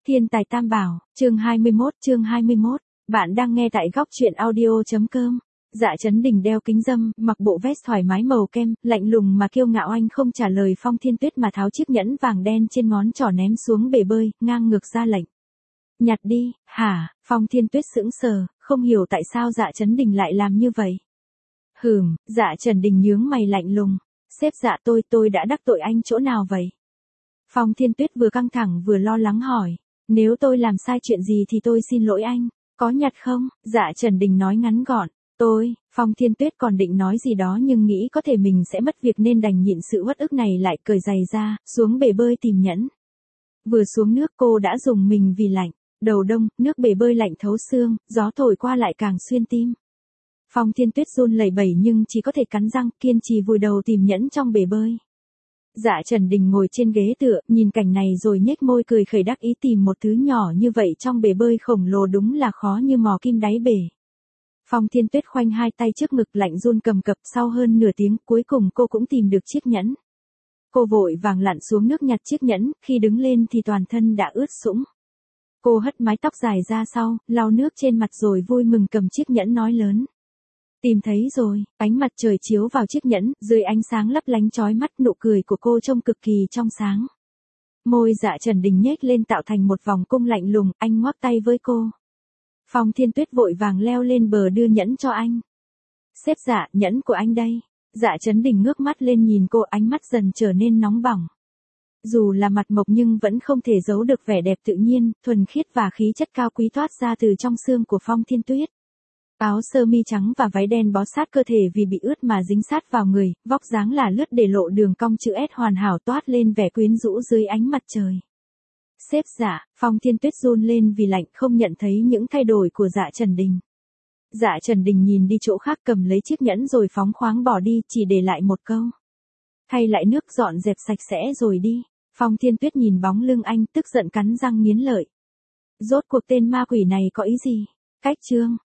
Thiên tài tam bảo, chương 21. Bạn đang nghe tại góc truyện audio.com. Dạ Chấn Đình đeo kính râm, mặc bộ vest thoải mái màu kem, lạnh lùng mà kiêu ngạo anh không trả lời Phong Thiên Tuyết mà tháo chiếc nhẫn vàng đen trên ngón trỏ ném xuống bể bơi, ngang ngược ra lệnh. Nhặt đi, hả? Phong Thiên Tuyết sững sờ, không hiểu tại sao Dạ Chấn Đình lại làm như vậy. Dạ Trần Đình nhướng mày lạnh lùng. Sếp Dạ tôi đã đắc tội anh chỗ nào vậy? Phong Thiên Tuyết vừa căng thẳng vừa lo lắng hỏi. Nếu tôi làm sai chuyện gì thì tôi xin lỗi anh, có nhặt không? Dạ Trần Đình nói ngắn gọn. Phong Thiên Tuyết còn định nói gì đó nhưng nghĩ có thể mình sẽ mất việc nên đành nhịn sự uất ức này lại cởi giày ra, xuống bể bơi tìm nhẫn. Vừa xuống nước cô đã rùng mình vì lạnh. Đầu đông, nước bể bơi lạnh thấu xương, gió thổi qua lại càng xuyên tim. Phong Thiên Tuyết run lẩy bẩy nhưng chỉ có thể cắn răng kiên trì vùi đầu tìm nhẫn trong bể bơi. Dạ Trần Đình ngồi trên ghế tựa, nhìn cảnh này rồi nhếch môi cười khẩy đắc ý tìm một thứ nhỏ như vậy trong bể bơi khổng lồ đúng là khó như mò kim đáy bể. Phong Thiên Tuyết khoanh hai tay trước ngực lạnh run cầm cập sau hơn nửa tiếng cuối cùng cô cũng tìm được chiếc nhẫn. Cô vội vàng lặn xuống nước nhặt chiếc nhẫn, khi đứng lên thì toàn thân đã ướt sũng. Cô hất mái tóc dài ra sau, lau nước trên mặt rồi vui mừng cầm chiếc nhẫn nói lớn. Tìm thấy rồi, ánh mặt trời chiếu vào chiếc nhẫn, dưới ánh sáng lấp lánh chói mắt nụ cười của cô trông cực kỳ trong sáng. Môi Dạ Trần Đình nhếch lên tạo thành một vòng cung lạnh lùng, anh ngoắc tay với cô. Phong Thiên Tuyết vội vàng leo lên bờ đưa nhẫn cho anh. Sếp Dạ, nhẫn của anh đây. Dạ Trấn Đình ngước mắt lên nhìn cô, ánh mắt dần trở nên nóng bỏng. Dù là mặt mộc nhưng vẫn không thể giấu được vẻ đẹp tự nhiên, thuần khiết và khí chất cao quý toát ra từ trong xương của Phong Thiên Tuyết. Áo sơ mi trắng và váy đen bó sát cơ thể vì bị ướt mà dính sát vào người, vóc dáng là lướt để lộ đường cong chữ S hoàn hảo toát lên vẻ quyến rũ dưới ánh mặt trời. Sếp Dạ, Phong Thiên Tuyết run lên vì lạnh không nhận thấy những thay đổi của Dạ Trần Đình. Dạ Trần Đình nhìn đi chỗ khác cầm lấy chiếc nhẫn rồi phóng khoáng bỏ đi chỉ để lại một câu. Thay lại nước dọn dẹp sạch sẽ rồi đi. Phong Thiên Tuyết nhìn bóng lưng anh tức giận cắn răng nghiến lợi. Rốt cuộc tên ma quỷ này có ý gì? Cách chương.